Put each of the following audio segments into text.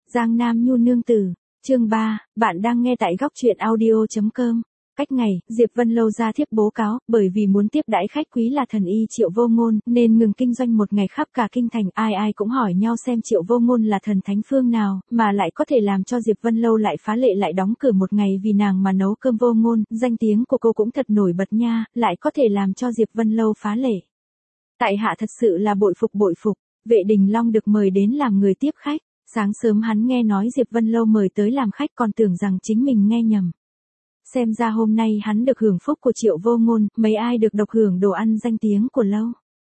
Giang Nam Nhu nương tử, chương 3, bạn đang nghe tại góc truyện audio.com. Cách ngày, Diệp Vân Lâu ra thiếp bố cáo, bởi vì muốn tiếp đãi khách quý là thần y Triệu Vô Ngôn, nên ngừng kinh doanh một ngày khắp cả kinh thành, ai ai cũng hỏi nhau xem Triệu Vô Ngôn là thần thánh phương nào, mà lại có thể làm cho Diệp Vân Lâu lại phá lệ lại đóng cửa một ngày vì nàng mà nấu cơm Vô Ngôn, danh tiếng của cô cũng thật nổi bật nha, lại có thể làm cho Diệp Vân Lâu phá lệ. Tại hạ thật sự là bội phục, Vệ Đình Long được mời đến làm người tiếp khách. Sáng sớm hắn nghe nói Diệp Vân Lâu mời tới làm khách còn tưởng rằng chính mình nghe nhầm. Xem ra hôm nay hắn được hưởng phúc của Triệu Vô Ngôn, mấy ai được độc hưởng đồ ăn danh tiếng của Lâu.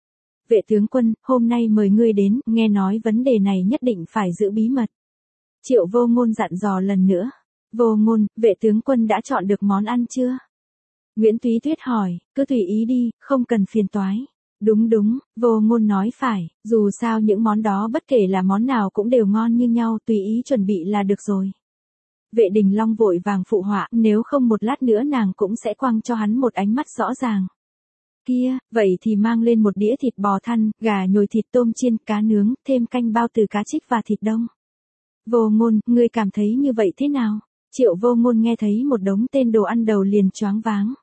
Vệ tướng quân, hôm nay mời ngươi đến, nghe nói vấn đề này nhất định phải giữ bí mật. Triệu Vô Ngôn dặn dò lần nữa. Vô Ngôn, vệ tướng quân đã chọn được món ăn chưa? Nguyễn Túy Tuyết hỏi, cứ tùy ý đi, không cần phiền toái. Đúng, Vô Ngôn nói phải, dù sao những món đó bất kể là món nào cũng đều ngon như nhau, tùy ý chuẩn bị là được rồi. Vệ Đình Long vội vàng phụ họa, nếu không một lát nữa nàng cũng sẽ quăng cho hắn một ánh mắt rõ ràng. Kia, vậy thì mang lên một đĩa thịt bò thăn, gà nhồi thịt tôm chiên, cá nướng, thêm canh bao từ cá trích và thịt đông. Vô Ngôn, ngươi cảm thấy như vậy thế nào? Triệu Vô Ngôn nghe thấy một đống tên đồ ăn đầu liền choáng váng.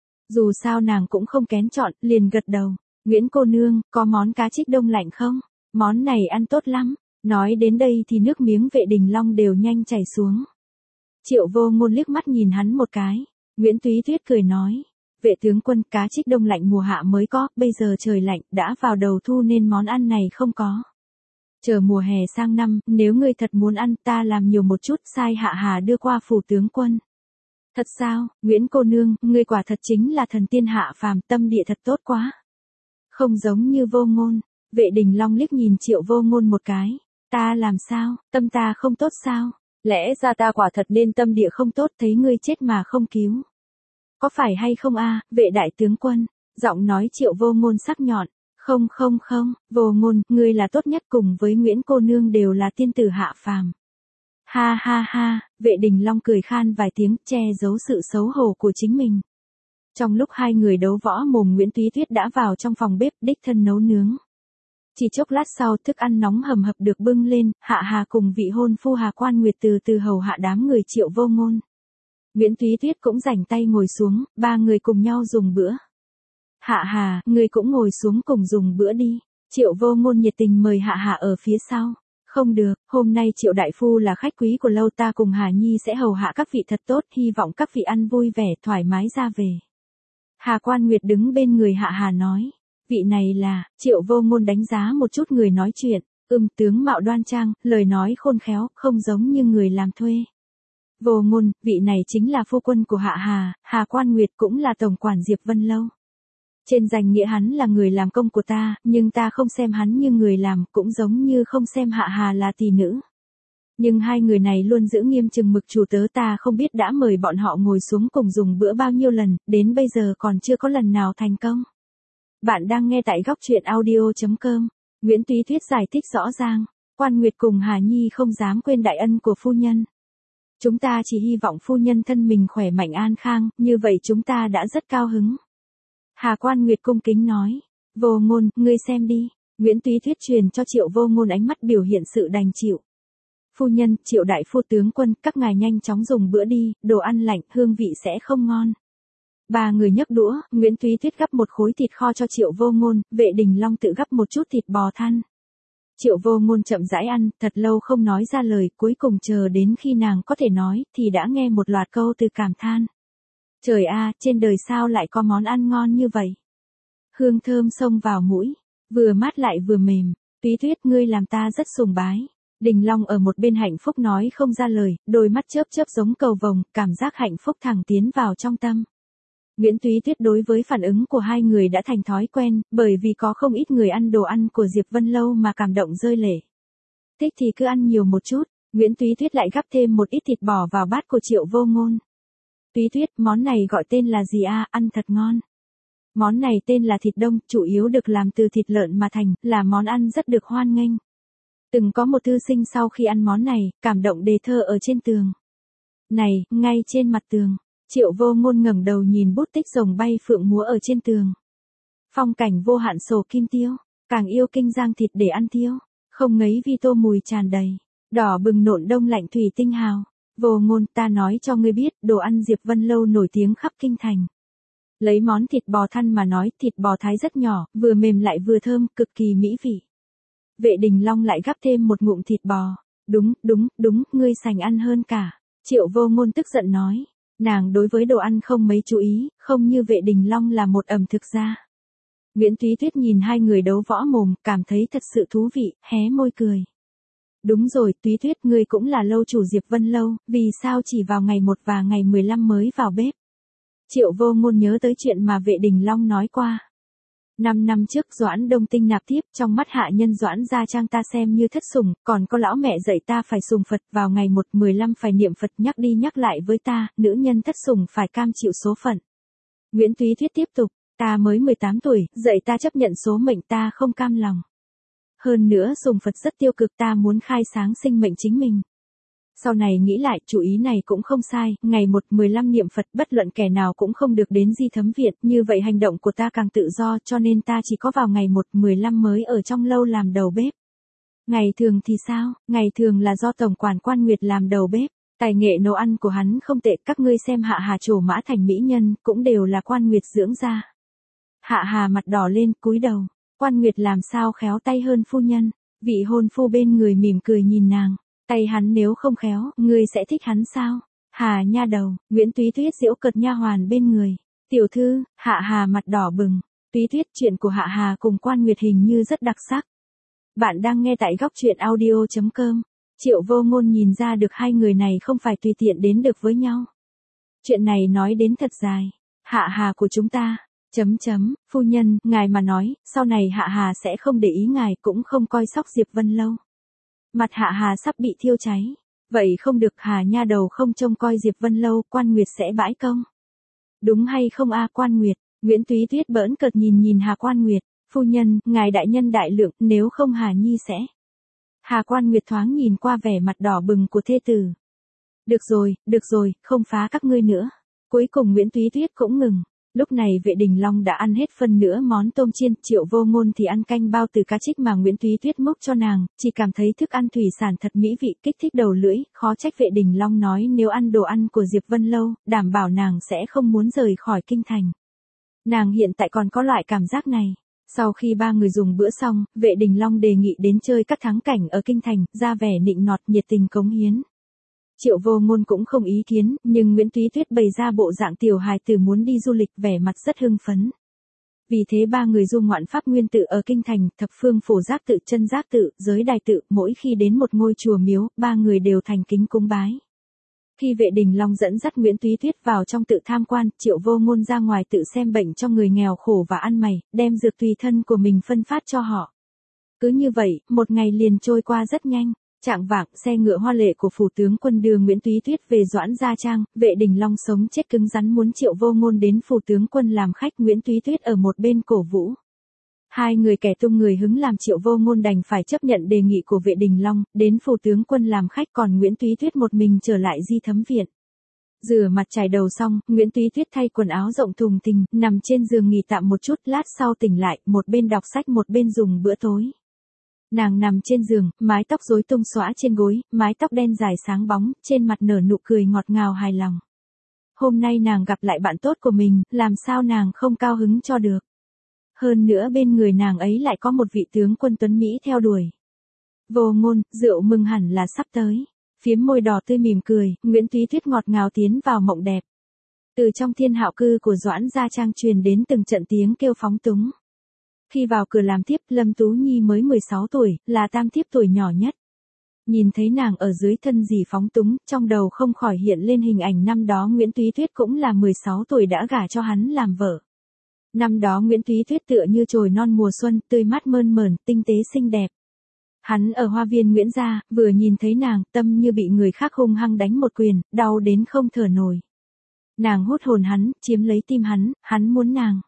Dù sao nàng cũng không kén chọn, liền gật đầu. Nguyễn cô nương, có món cá trích đông lạnh không? Món này ăn tốt lắm. Nói đến đây thì nước miếng Vệ Đình Long đều nhanh chảy xuống. Triệu Vô Ngôn liếc mắt nhìn hắn một cái. Nguyễn Túy Tuyết cười nói. Vệ tướng quân, cá trích đông lạnh mùa hạ mới có, bây giờ trời lạnh, đã vào đầu thu nên món ăn này không có. Chờ mùa hè sang năm, nếu ngươi thật muốn ăn ta làm nhiều một chút, sai Hạ Hà đưa qua phủ tướng quân. Thật sao, Nguyễn cô nương, ngươi quả thật chính là thần tiên hạ phàm, tâm địa thật tốt quá. Không giống như Vô Ngôn. Vệ Đình Long liếc nhìn Triệu Vô Ngôn một cái. Ta làm sao, tâm ta không tốt sao? Lẽ ra ta quả thật nên tâm địa không tốt, thấy ngươi chết mà không cứu. Có phải hay không a, vệ đại tướng quân? Giọng nói Triệu Vô Ngôn sắc nhọn. Không, Vô Ngôn, ngươi là tốt nhất, cùng với Nguyễn cô nương đều là tiên tử hạ phàm. Ha, Vệ Đình Long cười khan vài tiếng, che giấu sự xấu hổ của chính mình. Trong lúc hai người đấu võ mồm, Nguyễn Túy Tuyết đã vào trong phòng bếp đích thân nấu nướng. Chỉ chốc lát sau, thức ăn nóng hầm hập được bưng lên, Hạ Hà cùng vị hôn phu Hà Quan Nguyệt từ từ hầu hạ đám người Triệu Vô Ngôn. Nguyễn Túy Tuyết cũng rảnh tay ngồi xuống, ba người cùng nhau dùng bữa. Hạ Hà, ngươi cũng ngồi xuống cùng dùng bữa đi. Triệu Vô Ngôn nhiệt tình mời Hạ Hà ở phía sau. Không được, hôm nay Triệu đại phu là khách quý của Lâu, ta cùng Hà Nhi sẽ hầu hạ các vị thật tốt, hy vọng các vị ăn vui vẻ thoải mái ra về. Hà Quan Nguyệt đứng bên người Hạ Hà nói. Vị này là, Triệu Vô Ngôn đánh giá một chút người nói chuyện, tướng mạo đoan trang, lời nói khôn khéo, không giống như người làm thuê. Vô Ngôn, vị này chính là phu quân của Hạ Hà, Hà Quan Nguyệt cũng là tổng quản Diệp Vân Lâu. Trên danh nghĩa hắn là người làm công của ta, nhưng ta không xem hắn như người làm, cũng giống như không xem Hạ Hà là tỷ nữ. Nhưng hai người này luôn giữ nghiêm chừng mực chủ tớ, ta không biết đã mời bọn họ ngồi xuống cùng dùng bữa bao nhiêu lần, đến bây giờ còn chưa có lần nào thành công. Bạn đang nghe tại góc truyện audio.com. Nguyễn Túy Tuyết giải thích rõ ràng. Quan Nguyệt cùng Hà Nhi không dám quên đại ân của phu nhân. Chúng ta chỉ hy vọng phu nhân thân mình khỏe mạnh an khang, như vậy chúng ta đã rất cao hứng. Hà Quan Nguyệt cung kính nói. Vô Ngôn, ngươi xem đi. Nguyễn Túy Tuyết truyền cho Triệu Vô Ngôn ánh mắt biểu hiện sự đành chịu. Phu nhân, Triệu đại phu tướng quân, các ngài nhanh chóng dùng bữa đi, đồ ăn lạnh, hương vị sẽ không ngon. Ba người nhấc đũa, Nguyễn Túy Tuyết gắp một khối thịt kho cho Triệu Vô Ngôn, Vệ Đình Long tự gắp một chút thịt bò thăn. Triệu Vô Ngôn chậm rãi ăn, thật lâu không nói ra lời, cuối cùng chờ đến khi nàng có thể nói, thì đã nghe một loạt câu từ cảm than. Trời a, trên đời sao lại có món ăn ngon như vậy? Hương thơm xông vào mũi, vừa mát lại vừa mềm. Túy Tuyết, ngươi làm ta rất sùng bái. Đình Long ở một bên hạnh phúc nói không ra lời, đôi mắt chớp chớp giống cầu vồng, cảm giác hạnh phúc thẳng tiến vào trong tâm. Nguyễn Túy Tuyết đối với phản ứng của hai người đã thành thói quen, bởi vì có không ít người ăn đồ ăn của Diệp Vân Lâu mà cảm động rơi lệ. Thích thì cứ ăn nhiều một chút, Nguyễn Túy Tuyết lại gắp thêm một ít thịt bò vào bát của Triệu Vô Ngôn. Túy Tuyết, món này gọi tên là gì a, ăn thật ngon. Món này tên là thịt đông, chủ yếu được làm từ thịt lợn mà thành, là món ăn rất được hoan nghênh. Từng có một thư sinh sau khi ăn món này, cảm động đề thơ ở trên tường. Này, ngay trên mặt tường. Triệu Vô Ngôn ngẩng đầu nhìn bút tích rồng bay phượng múa ở trên tường. Phong cảnh vô hạn sổ kim tiêu, càng yêu kinh giang thịt để ăn tiêu, không ngấy vì tô mùi tràn đầy. Đỏ bừng nộn đông lạnh thủy tinh hào. Vô Ngôn, ta nói cho ngươi biết, đồ ăn Diệp Vân Lâu nổi tiếng khắp kinh thành. Lấy món thịt bò thăn mà nói, thịt bò thái rất nhỏ, vừa mềm lại vừa thơm, cực kỳ mỹ vị. Vệ Đình Long lại gắp thêm một ngụm thịt bò. Đúng, ngươi sành ăn hơn cả. Triệu Vô Ngôn tức giận nói. Nàng đối với đồ ăn không mấy chú ý, không như Vệ Đình Long là một ẩm thực gia. Nguyễn Túy Tuyết nhìn hai người đấu võ mồm, cảm thấy thật sự thú vị, hé môi cười. Đúng rồi, Túy Tuyết, ngươi cũng là lâu chủ Diệp Vân Lâu, vì sao chỉ vào ngày 1 và ngày 15 mới vào bếp? Triệu Vô Ngôn nhớ tới chuyện mà Vệ Đình Long nói qua. 5 năm trước Doãn Đông Tinh nạp thiếp, trong mắt hạ nhân Doãn Gia Trang ta xem như thất sủng, còn có lão mẹ dạy ta phải sùng Phật, vào ngày 1/15 phải niệm Phật, nhắc đi nhắc lại với ta, nữ nhân thất sủng phải cam chịu số phận. Nguyễn Túy Tuyết tiếp tục, ta mới 18 tuổi, dạy ta chấp nhận số mệnh, ta không cam lòng. Hơn nữa sùng Phật rất tiêu cực, ta muốn khai sáng sinh mệnh chính mình. Sau này nghĩ lại, chủ ý này cũng không sai, ngày 1/15 niệm Phật, bất luận kẻ nào cũng không được đến Di Thấm Viện, như vậy hành động của ta càng tự do, cho nên ta chỉ có vào ngày 1/15 mới ở trong lâu làm đầu bếp. Ngày thường thì sao? Ngày thường là do tổng quản Quan Nguyệt làm đầu bếp, tài nghệ nấu ăn của hắn không tệ, các ngươi xem Hạ Hà trổ mã thành mỹ nhân, cũng đều là Quan Nguyệt dưỡng ra. Hạ Hà mặt đỏ lên, cúi đầu, Quan Nguyệt làm sao khéo tay hơn phu nhân, vị hôn phu bên người mỉm cười nhìn nàng. Tay hắn nếu không khéo, ngươi sẽ thích hắn sao? Hà nha đầu, Nguyễn Túy Tuyết giễu cợt nha hoàn bên người. Tiểu thư, Hạ Hà mặt đỏ bừng. Túy Tuyết, chuyện của Hạ Hà cùng Quan Nguyệt hình như rất đặc sắc. Bạn đang nghe tại góc truyện audio.com. Triệu Vô Ngôn nhìn ra được hai người này không phải tùy tiện đến được với nhau. Chuyện này nói đến thật dài. Hạ Hà của chúng ta. Phu nhân, ngài mà nói, sau này Hạ Hà sẽ không để ý ngài, cũng không coi sóc Diệp Vân Lâu. Mặt Hạ Hà sắp bị thiêu cháy. Vậy không được, Hà nha đầu không trông coi Diệp Vân Lâu, Quan Nguyệt sẽ bãi công. Đúng hay không a Quan Nguyệt? Nguyễn Túy Tuyết bỡn cợt nhìn Hà Quan Nguyệt. Phu nhân, ngài đại nhân đại lượng, nếu không Hà Nhi sẽ. Hà Quan Nguyệt thoáng nhìn qua vẻ mặt đỏ bừng của thê tử. Được rồi, không phá các ngươi nữa. Cuối cùng Nguyễn Túy Tuyết cũng ngừng. Lúc này Vệ Đình Long đã ăn hết phân nửa món tôm chiên, Triệu Vô Ngôn thì ăn canh bao từ cá trích mà Nguyễn Túy Tuyết múc cho nàng, chỉ cảm thấy thức ăn thủy sản thật mỹ vị, kích thích đầu lưỡi, khó trách Vệ Đình Long nói nếu ăn đồ ăn của Diệp Vân Lâu, đảm bảo nàng sẽ không muốn rời khỏi kinh thành. Nàng hiện tại còn có loại cảm giác này. Sau khi ba người dùng bữa xong, Vệ Đình Long đề nghị đến chơi các thắng cảnh ở kinh thành, ra vẻ nịnh nọt nhiệt tình cống hiến. Triệu Vô Ngôn cũng không ý kiến, nhưng Nguyễn Túy Tuyết bày ra bộ dạng tiểu hài tử muốn đi du lịch, vẻ mặt rất hưng phấn. Vì thế ba người du ngoạn pháp nguyên tự ở kinh thành, thập phương phổ giác tự, chân giác tự, giới đài tự, mỗi khi đến một ngôi chùa miếu, ba người đều thành kính cúng bái. Khi Vệ Đình Long dẫn dắt Nguyễn Túy Tuyết vào trong tự tham quan, Triệu Vô Ngôn ra ngoài tự xem bệnh cho người nghèo khổ và ăn mày, đem dược tùy thân của mình phân phát cho họ. Cứ như vậy, một ngày liền trôi qua rất nhanh. Chạng vạng, xe ngựa hoa lệ của phủ tướng quân đưa Nguyễn Túy Tuyết về Doãn Gia Trang, Vệ Đình Long sống chết cứng rắn muốn Triệu Vô Ngôn đến phủ tướng quân làm khách, Nguyễn Túy Tuyết ở một bên cổ vũ. Hai người kẻ tung người hứng làm Triệu Vô Ngôn đành phải chấp nhận đề nghị của Vệ Đình Long, đến phủ tướng quân làm khách, còn Nguyễn Túy Tuyết một mình trở lại Di Thấm Viện. Rửa mặt chải đầu xong, Nguyễn Túy Tuyết thay quần áo rộng thùng thình, nằm trên giường nghỉ tạm một chút, lát sau tỉnh lại, một bên đọc sách một bên dùng bữa tối. Nàng nằm trên giường, mái tóc rối tung xõa trên gối, mái tóc đen dài sáng bóng, trên mặt nở nụ cười ngọt ngào hài lòng. Hôm nay nàng gặp lại bạn tốt của mình, làm sao nàng không cao hứng cho được. Hơn nữa bên người nàng ấy lại có một vị tướng quân tuấn Mỹ theo đuổi. Vô Ngôn, rượu mừng hẳn là sắp tới. Phím môi đỏ tươi mỉm cười, Nguyễn Túy Tuyết ngọt ngào tiến vào mộng đẹp. Từ trong thiên hạo cư của Doãn Gia Trang truyền đến từng trận tiếng kêu phóng túng. Khi vào cửa làm thiếp, Lâm Tú Nhi mới 16 tuổi, là tam thiếp tuổi nhỏ nhất. Nhìn thấy nàng ở dưới thân dì phóng túng, trong đầu không khỏi hiện lên hình ảnh năm đó Nguyễn Túy Tuyết cũng là 16 tuổi đã gả cho hắn làm vợ. Năm đó Nguyễn Túy Tuyết tựa như chồi non mùa xuân, tươi mát mơn mởn, tinh tế xinh đẹp. Hắn ở hoa viên Nguyễn Gia, vừa nhìn thấy nàng, tâm như bị người khác hung hăng đánh một quyền, đau đến không thở nổi. Nàng hút hồn hắn, chiếm lấy tim hắn muốn nàng.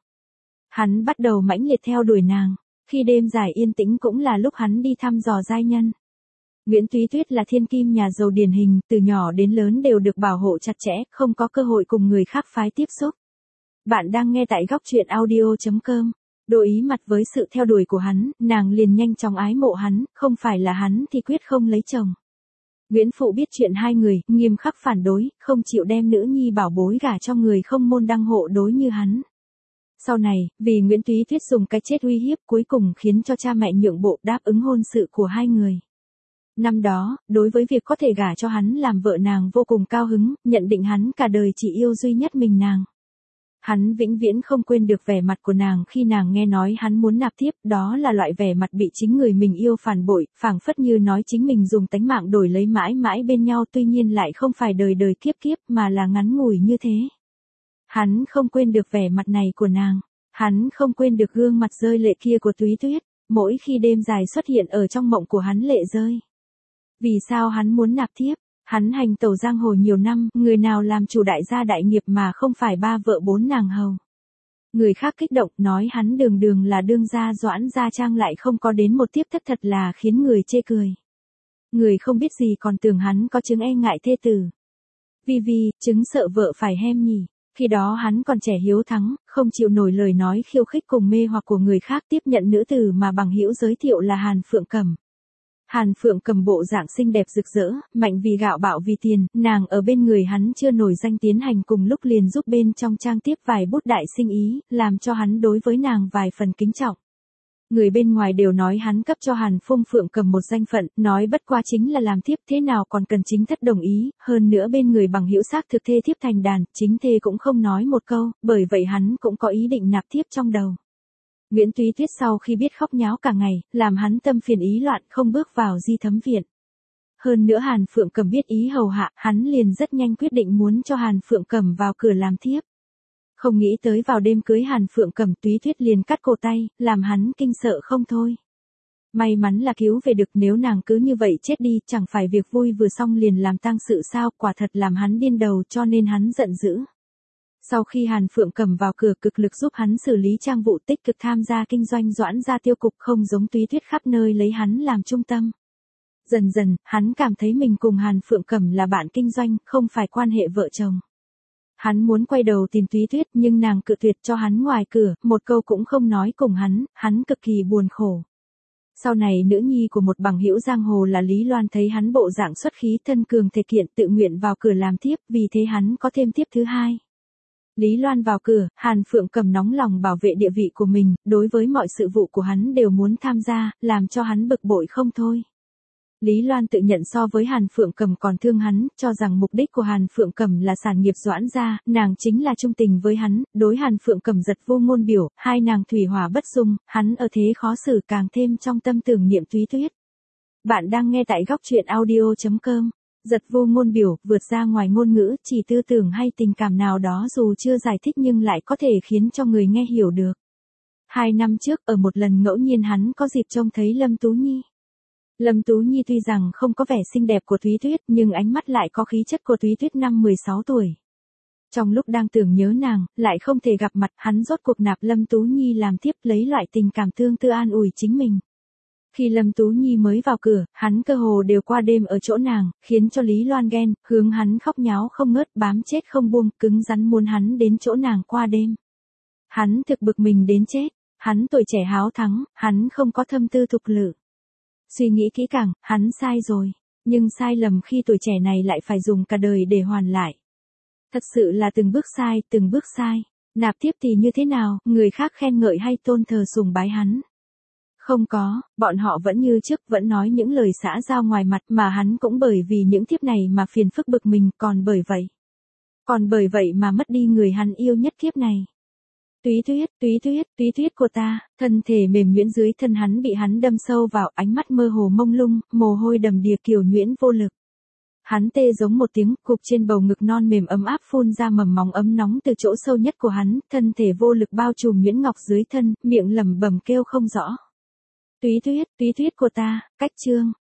Hắn bắt đầu mãnh liệt theo đuổi nàng, khi đêm dài yên tĩnh cũng là lúc hắn đi thăm dò giai nhân. Nguyễn Túy Tuyết là thiên kim nhà giàu điển hình, từ nhỏ đến lớn đều được bảo hộ chặt chẽ, không có cơ hội cùng người khác phái tiếp xúc. Bạn đang nghe tại góc truyện audio.com. Đối ý mặt với sự theo đuổi của hắn, nàng liền nhanh chóng ái mộ hắn, không phải là hắn thì quyết không lấy chồng. Nguyễn Phụ biết chuyện hai người, nghiêm khắc phản đối, không chịu đem nữ nhi bảo bối gả cho người không môn đăng hộ đối như hắn. Sau này, vì Nguyễn Túy Tuyết dùng cái chết uy hiếp cuối cùng khiến cho cha mẹ nhượng bộ đáp ứng hôn sự của hai người. Năm đó, đối với việc có thể gả cho hắn làm vợ nàng vô cùng cao hứng, nhận định hắn cả đời chỉ yêu duy nhất mình nàng. Hắn vĩnh viễn không quên được vẻ mặt của nàng khi nàng nghe nói hắn muốn nạp thiếp, đó là loại vẻ mặt bị chính người mình yêu phản bội, phảng phất như nói chính mình dùng tánh mạng đổi lấy mãi mãi bên nhau, tuy nhiên lại không phải đời đời kiếp kiếp mà là ngắn ngủi như thế. Hắn không quên được vẻ mặt này của nàng, hắn không quên được gương mặt rơi lệ kia của Túy Tuyết, mỗi khi đêm dài xuất hiện ở trong mộng của hắn lệ rơi. Vì sao hắn muốn nạp thiếp? Hắn hành tẩu giang hồ nhiều năm, người nào làm chủ đại gia đại nghiệp mà không phải ba vợ bốn nàng hầu. Người khác kích động nói hắn đường đường là đương gia Doãn Gia Trang lại không có đến một tiếp thất, thật là khiến người chê cười. Người không biết gì còn tưởng hắn có chứng e ngại thê tử. Vì chứng sợ vợ phải hem nhỉ. Khi đó hắn còn trẻ hiếu thắng, không chịu nổi lời nói khiêu khích cùng mê hoặc của người khác, tiếp nhận nữ tử mà bằng hữu giới thiệu là Hàn Phượng Cẩm. Hàn Phượng Cẩm bộ dạng xinh đẹp rực rỡ, mạnh vì gạo bạo vì tiền, nàng ở bên người hắn chưa nổi danh tiến hành cùng lúc liền giúp bên trong trang tiếp vài bút đại sinh ý, làm cho hắn đối với nàng vài phần kính trọng. Người bên ngoài đều nói hắn cấp cho Hàn Phượng Cẩm một danh phận, nói bất quá chính là làm thiếp, thế nào còn cần chính thất đồng ý, hơn nữa bên người bằng hữu xác thực thê thiếp thành đàn, chính thê cũng không nói một câu, bởi vậy hắn cũng có ý định nạp thiếp trong đầu. Nguyễn Túy Tuyết sau khi biết khóc nháo cả ngày, làm hắn tâm phiền ý loạn không bước vào Di Thấm viện. Hơn nữa Hàn Phượng Cẩm biết ý hầu hạ, hắn liền rất nhanh quyết định muốn cho Hàn Phượng Cẩm vào cửa làm thiếp. Không nghĩ tới vào đêm cưới Hàn Phượng Cẩm, Túy Tuyết liền cắt cổ tay, làm hắn kinh sợ không thôi. May mắn là cứu về được, nếu nàng cứ như vậy chết đi, chẳng phải việc vui vừa xong liền làm tang sự sao, quả thật làm hắn điên đầu, cho nên hắn giận dữ. Sau khi Hàn Phượng Cẩm vào cửa, cực lực giúp hắn xử lý trang vụ, tích cực tham gia kinh doanh Doãn Gia tiêu cục, không giống Túy Tuyết khắp nơi lấy hắn làm trung tâm. Dần dần, hắn cảm thấy mình cùng Hàn Phượng Cẩm là bạn kinh doanh, không phải quan hệ vợ chồng. Hắn muốn quay đầu tìm Túy Tuyết nhưng nàng cự tuyệt cho hắn ngoài cửa, một câu cũng không nói cùng hắn cực kỳ buồn khổ. Sau này nữ nhi của một bằng hữu giang hồ là Lý Loan thấy hắn bộ dạng xuất khí thân cường thể kiện, tự nguyện vào cửa làm thiếp, vì thế hắn có thêm thiếp thứ hai. Lý Loan vào cửa, Hàn Phượng Cẩm nóng lòng bảo vệ địa vị của mình, đối với mọi sự vụ của hắn đều muốn tham gia, làm cho hắn bực bội không thôi. Lý Loan tự nhận so với Hàn Phượng Cẩm còn thương hắn, cho rằng mục đích của Hàn Phượng Cẩm là sản nghiệp Doãn Gia, nàng chính là trung tình với hắn, đối Hàn Phượng Cẩm giật vô ngôn biểu, hai nàng thủy hỏa bất dung, hắn ở thế khó xử càng thêm trong tâm tưởng niệm Túy Tuyết. Bạn đang nghe tại góc truyện audio.com. Giật vô ngôn biểu, vượt ra ngoài ngôn ngữ, chỉ tư tưởng hay tình cảm nào đó dù chưa giải thích nhưng lại có thể khiến cho người nghe hiểu được. 2 năm trước, ở một lần ngẫu nhiên hắn có dịp trông thấy Lâm Tú Nhi. Lâm Tú Nhi tuy rằng không có vẻ xinh đẹp của Túy Tuyết nhưng ánh mắt lại có khí chất của Túy Tuyết năm 16 tuổi. Trong lúc đang tưởng nhớ nàng, lại không thể gặp mặt, hắn rốt cuộc nạp Lâm Tú Nhi làm thiếp, lấy loại tình cảm thương tư an ủi chính mình. Khi Lâm Tú Nhi mới vào cửa, hắn cơ hồ đều qua đêm ở chỗ nàng, khiến cho Lý Loan ghen, hướng hắn khóc nháo không ngớt, bám chết không buông, cứng rắn muốn hắn đến chỗ nàng qua đêm. Hắn thực bực mình đến chết, hắn tuổi trẻ háo thắng, hắn không có thâm tư thục lự. Suy nghĩ kỹ càng, hắn sai rồi, nhưng sai lầm khi tuổi trẻ này lại phải dùng cả đời để hoàn lại. Thật sự là từng bước sai, nạp tiếp thì như thế nào, người khác khen ngợi hay tôn thờ sùng bái hắn. Không có, bọn họ vẫn như trước, vẫn nói những lời xã giao ngoài mặt mà hắn cũng bởi vì những thiếp này mà phiền phức bực mình, còn bởi vậy mà mất đi người hắn yêu nhất kiếp này. Túy Tuyết của ta, thân thể mềm nhuyễn dưới thân hắn bị hắn đâm sâu vào, ánh mắt mơ hồ mông lung, mồ hôi đầm đìa, kiều nhuyễn vô lực. Hắn tê giống một tiếng, cục trên bầu ngực non mềm ấm áp phun ra mầm móng ấm nóng từ chỗ sâu nhất của hắn, thân thể vô lực bao trùm nhuyễn ngọc dưới thân, miệng lẩm bẩm kêu không rõ. Túy Tuyết của ta, cách chương.